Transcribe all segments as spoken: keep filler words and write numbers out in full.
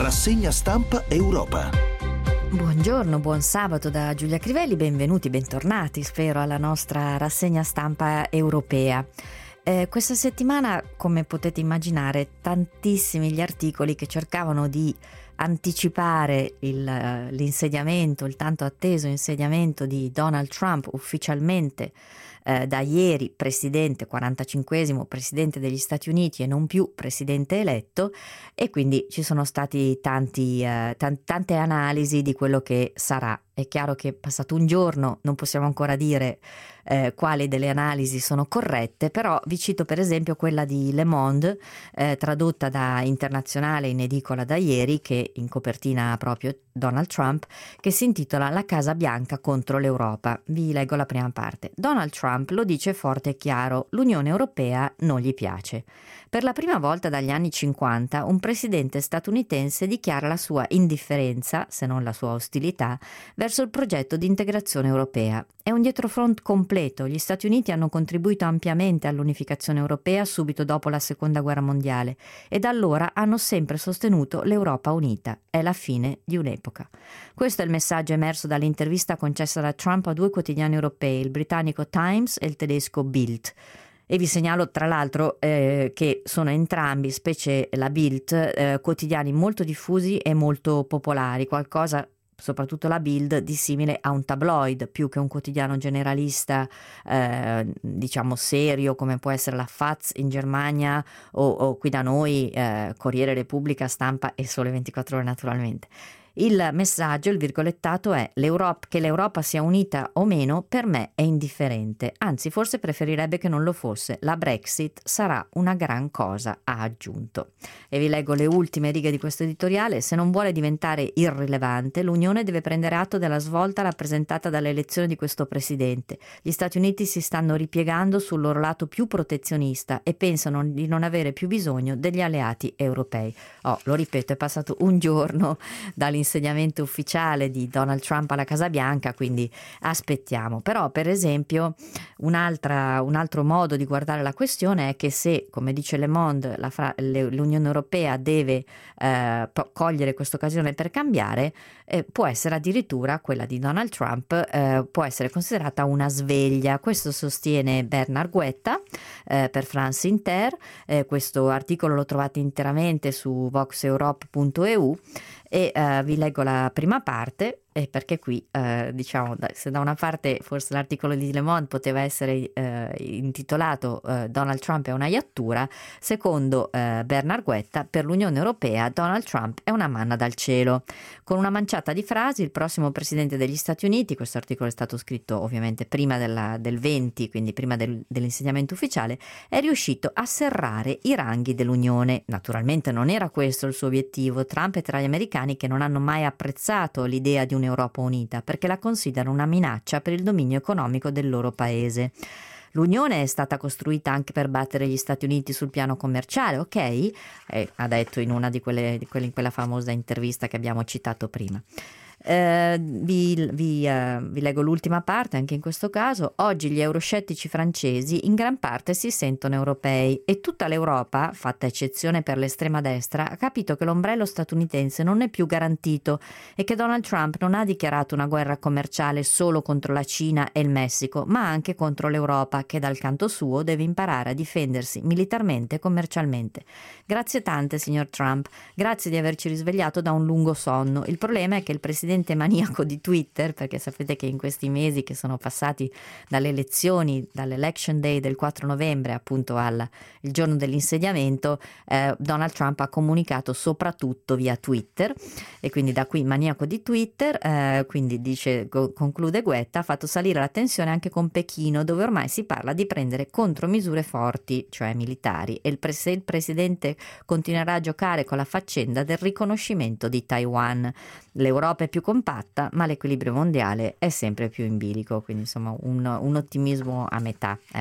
Rassegna stampa Europa. Buongiorno, buon sabato da Giulia Crivelli, benvenuti, bentornati, spero, alla nostra rassegna stampa europea. Eh, questa settimana, come potete immaginare, tantissimi gli articoli che cercavano di anticipare il, l'insediamento, il tanto atteso insediamento di Donald Trump ufficialmente eh, da ieri presidente, quarantacinquesimo presidente degli Stati Uniti e non più presidente eletto, e quindi ci sono stati tanti, eh, t- tante analisi di quello che sarà. È chiaro che passato un giorno non possiamo ancora dire eh, quali delle analisi sono corrette, però vi cito per esempio quella di Le Monde, eh, tradotta da Internazionale in edicola da ieri, che in copertina ha proprio Donald Trump, che si intitola La Casa Bianca contro l'Europa. Vi leggo la prima parte. Donald Trump lo dice forte e chiaro: l'Unione Europea non gli piace. Per la prima volta dagli anni cinquanta un presidente statunitense dichiara la sua indifferenza, se non la sua ostilità, verso il progetto di integrazione europea. È un dietrofront completo. Gli Stati Uniti hanno contribuito ampiamente all'unificazione europea subito dopo la Seconda Guerra Mondiale e da allora hanno sempre sostenuto l'Europa unita. È la fine di un'epoca. Questo è il messaggio emerso dall'intervista concessa da Trump a due quotidiani europei, il britannico Times e il tedesco Bild. E vi segnalo tra l'altro eh, che sono entrambi, specie la Bild, eh, quotidiani molto diffusi e molto popolari, qualcosa, soprattutto la Bild, di simile a un tabloid più che un quotidiano generalista, eh, diciamo serio, come può essere la Faz in Germania o, o qui da noi eh, Corriere Repubblica, Stampa e Sole ventiquattro Ore naturalmente. Il messaggio, il virgolettato è: l'Europa, che l'Europa sia unita o meno per me è indifferente, anzi forse preferirebbe che non lo fosse, la Brexit sarà una gran cosa, ha aggiunto. E vi leggo le ultime righe di questo editoriale: se non vuole diventare irrilevante, l'Unione deve prendere atto della svolta rappresentata dall'elezione di questo presidente. Gli Stati Uniti si stanno ripiegando sul loro lato più protezionista e pensano di non avere più bisogno degli alleati europei. Oh, lo ripeto, è passato un giorno dall'inizio insediamento ufficiale di Donald Trump alla Casa Bianca, quindi aspettiamo. Però, per esempio, un'altra, un altro modo di guardare la questione è che se, come dice Le Monde, la, l'Unione Europea deve eh, cogliere questa occasione per cambiare, eh, può essere addirittura quella di Donald Trump, eh, può essere considerata una sveglia. Questo sostiene Bernard Guetta eh, per France Inter. Eh, questo articolo lo trovate interamente su vox europe punto e u. E uh, vi leggo la prima parte, eh, perché qui uh, diciamo, se da una parte forse l'articolo di Le Monde poteva essere uh, intitolato uh, Donald Trump è una iattura, secondo uh, Bernard Guetta, per l'Unione Europea Donald Trump è una manna dal cielo. Con una manciata di frasi, il prossimo presidente degli Stati Uniti, questo articolo è stato scritto ovviamente prima della, del venti, quindi prima del, dell'insediamento ufficiale, è riuscito a serrare i ranghi dell'Unione. Naturalmente non era questo il suo obiettivo. Trump è tra gli americani che non hanno mai apprezzato l'idea di un'Europa unita perché la considerano una minaccia per il dominio economico del loro paese. L'Unione è stata costruita anche per battere gli Stati Uniti sul piano commerciale, ok? Eh, ha detto in una di quelle, di quelle in quella famosa intervista che abbiamo citato prima. Uh, vi, vi, uh, vi leggo l'ultima parte anche in questo caso. Oggi gli euroscettici francesi in gran parte si sentono europei e tutta l'Europa, fatta eccezione per l'estrema destra, ha capito che l'ombrello statunitense non è più garantito e che Donald Trump non ha dichiarato una guerra commerciale solo contro la Cina e il Messico, ma anche contro l'Europa, che dal canto suo deve imparare a difendersi militarmente e commercialmente. Grazie tante, signor Trump, grazie di averci risvegliato da un lungo sonno. Il problema è che il presidente maniaco di Twitter, perché sapete che in questi mesi che sono passati dalle elezioni, dall'election day del quattro novembre appunto al il giorno dell'insediamento, eh, Donald Trump ha comunicato soprattutto via Twitter, e quindi da qui maniaco di Twitter, eh, quindi dice, co- conclude Guetta, ha fatto salire la tensione anche con Pechino, dove ormai si parla di prendere contromisure forti, cioè militari, e il, pres- il presidente continuerà a giocare con la faccenda del riconoscimento di Taiwan. L'Europa è più compatta, ma l'equilibrio mondiale è sempre più in bilico, quindi insomma un, un ottimismo a metà, ecco.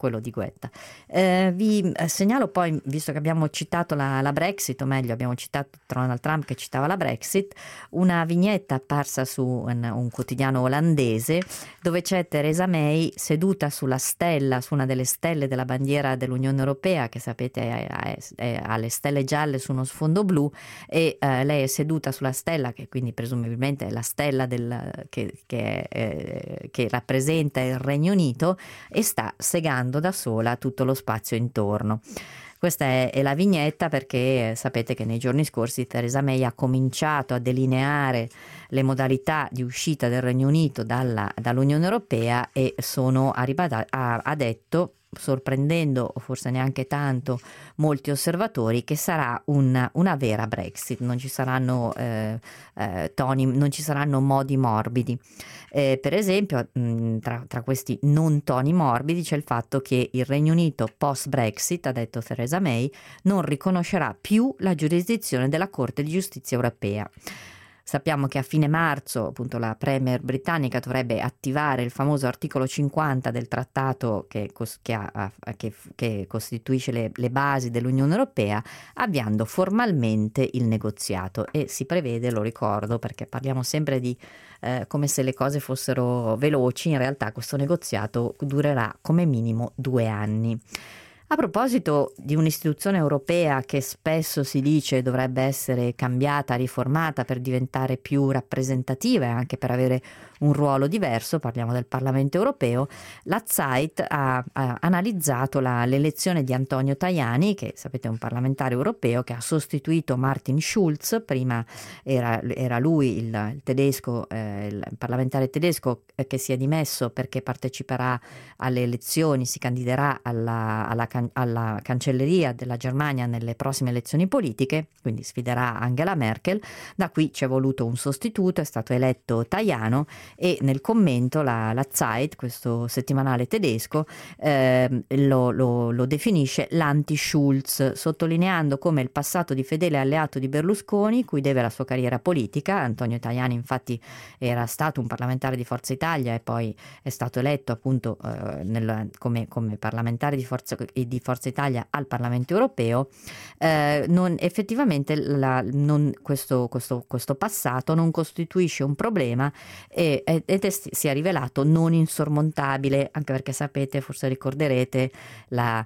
quello di Guetta. Eh, vi segnalo poi, visto che abbiamo citato la, la Brexit, o meglio abbiamo citato Donald Trump che citava la Brexit, una vignetta apparsa su un, un quotidiano olandese dove c'è Theresa May seduta sulla stella, su una delle stelle della bandiera dell'Unione Europea, che sapete è, è, è, ha le stelle gialle su uno sfondo blu, e eh, lei è seduta sulla stella, che quindi presumibilmente è la stella del, che, che, eh, che rappresenta il Regno Unito, e sta segando da sola tutto lo spazio intorno. Questa è, è la vignetta perché eh, sapete che nei giorni scorsi Theresa May ha cominciato a delineare le modalità di uscita del Regno Unito dalla, dall'Unione Europea, e sono arrivata, ha, ha detto, sorprendendo o forse neanche tanto molti osservatori, che sarà una, una vera Brexit, non ci saranno eh, eh, toni, non ci saranno modi morbidi. Eh, per esempio, mh, tra, tra questi non toni morbidi c'è il fatto che il Regno Unito post Brexit, ha detto Theresa May, non riconoscerà più la giurisdizione della Corte di Giustizia Europea. Sappiamo che a fine marzo, appunto, la premier britannica dovrebbe attivare il famoso articolo cinquanta del trattato che, che, ha, che, che costituisce le, le basi dell'Unione Europea, avviando formalmente il negoziato, e si prevede, lo ricordo perché parliamo sempre di eh, come se le cose fossero veloci, in realtà questo negoziato durerà come minimo due anni. A proposito di un'istituzione europea che spesso si dice dovrebbe essere cambiata, riformata per diventare più rappresentativa e anche per avere un ruolo diverso, parliamo del Parlamento europeo, la Zeit ha, ha analizzato la, l'elezione di Antonio Tajani, che sapete è un parlamentare europeo che ha sostituito Martin Schulz. Prima era, era lui il, il tedesco, eh, il parlamentare tedesco eh, che si è dimesso perché parteciperà alle elezioni, si candiderà alla, alla alla cancelleria della Germania nelle prossime elezioni politiche, quindi sfiderà Angela Merkel. Da qui ci è voluto un sostituto, è stato eletto Tajani, e nel commento la, la Zeit, questo settimanale tedesco, eh, lo, lo, lo definisce l'anti-Schulz, sottolineando come il passato di fedele alleato di Berlusconi, cui deve la sua carriera politica. Antonio Tajani infatti era stato un parlamentare di Forza Italia e poi è stato eletto appunto eh, nel, come, come parlamentare di Forza di Forza Italia al Parlamento europeo. Eh, non, effettivamente la, non, questo, questo, questo passato non costituisce un problema e, ed è, si è rivelato non insormontabile, anche perché sapete, forse ricorderete la,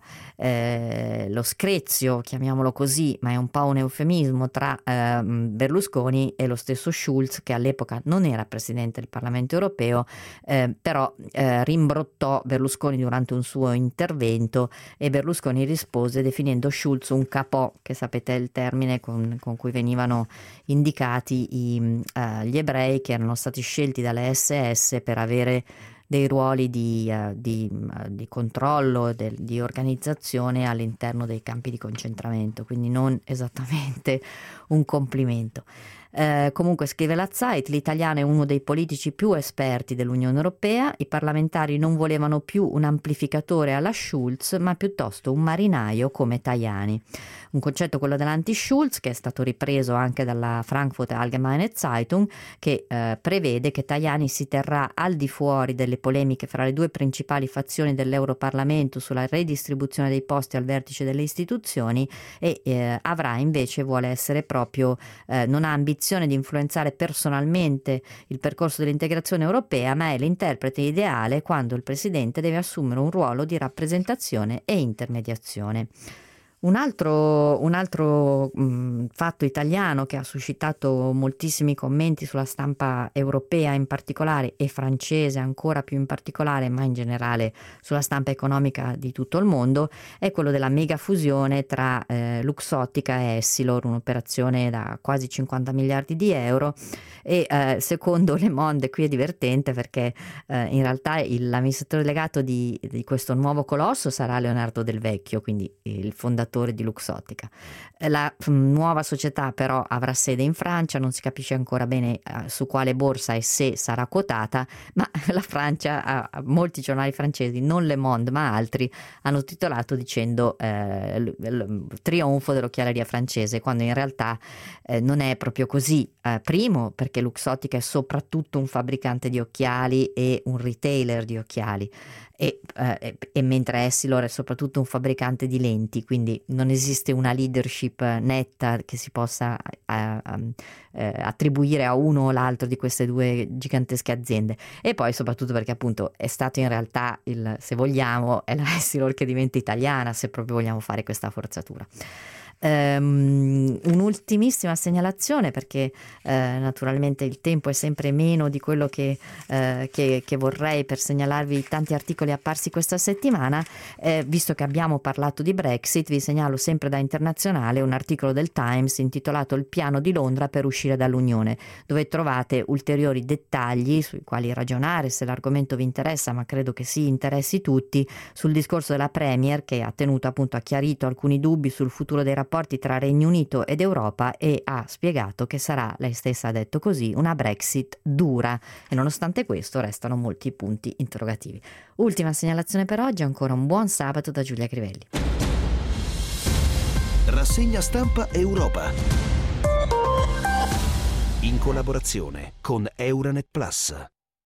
eh, lo screzio, chiamiamolo così, ma è un po' un eufemismo, tra eh, Berlusconi e lo stesso Schulz, che all'epoca non era presidente del Parlamento europeo, eh, però eh, rimbrottò Berlusconi durante un suo intervento, e Berlusconi rispose definendo Schulz un capò, che sapete è il termine con, con cui venivano indicati i, uh, gli ebrei che erano stati scelti dalle esse esse per avere dei ruoli di, uh, di, uh, di controllo, del, di organizzazione all'interno dei campi di concentramento, quindi non esattamente un complimento. Eh, comunque, scrive la Zeit, l'italiano è uno dei politici più esperti dell'Unione Europea, i parlamentari non volevano più un amplificatore alla Schulz, ma piuttosto un marinaio come Tajani. Un concetto, quello dell'anti-Schulz, che è stato ripreso anche dalla Frankfurter Allgemeine Zeitung, che eh, prevede che Tajani si terrà al di fuori delle polemiche fra le due principali fazioni dell'Europarlamento sulla redistribuzione dei posti al vertice delle istituzioni, e eh, avrà invece, vuole essere proprio, eh, non ha ambizioni di influenzare personalmente il percorso dell'integrazione europea, ma è l'interprete ideale quando il presidente deve assumere un ruolo di rappresentazione e intermediazione. Un altro, un altro mh, fatto italiano che ha suscitato moltissimi commenti sulla stampa europea in particolare, e francese ancora più in particolare, ma in generale sulla stampa economica di tutto il mondo, è quello della mega fusione tra eh, Luxottica e Essilor, un'operazione da quasi cinquanta miliardi di euro. E eh, secondo Le Monde, qui è divertente perché eh, in realtà il, l'amministratore delegato di, di questo nuovo colosso sarà Leonardo Del Vecchio, quindi il fondatore di Luxottica. La f- nuova società però avrà sede in Francia, non si capisce ancora bene eh, su quale borsa e se sarà quotata, ma la Francia, ha, molti giornali francesi, non Le Monde ma altri, hanno titolato dicendo eh, l- l- trionfo dell'occhialeria francese, quando in realtà eh, non è proprio così. Eh, primo perché Luxottica è soprattutto un fabbricante di occhiali e un retailer di occhiali, E, eh, e mentre Essilor è soprattutto un fabbricante di lenti, quindi non esiste una leadership netta che si possa eh, eh, attribuire a uno o l'altro di queste due gigantesche aziende. E poi soprattutto perché appunto è stato in realtà il, se vogliamo, è la Essilor che diventa italiana, se proprio vogliamo fare questa forzatura. Um, un'ultimissima segnalazione, perché eh, naturalmente il tempo è sempre meno di quello che, eh, che, che vorrei per segnalarvi tanti articoli apparsi questa settimana. Eh, visto che abbiamo parlato di Brexit, vi segnalo sempre da Internazionale un articolo del Times intitolato "Il piano di Londra per uscire dall'Unione", dove trovate ulteriori dettagli sui quali ragionare se l'argomento vi interessa, ma credo che sì, interessi tutti, sul discorso della Premier, che ha tenuto appunto, ha chiarito alcuni dubbi sul futuro dei rapporti tra Regno Unito ed Europa e ha spiegato che sarà, lei stessa ha detto così, una Brexit dura, e nonostante questo restano molti punti interrogativi. Ultima segnalazione per oggi, ancora un buon sabato da Giulia Crivelli. Rassegna stampa Europa, in collaborazione con Euranet Plus.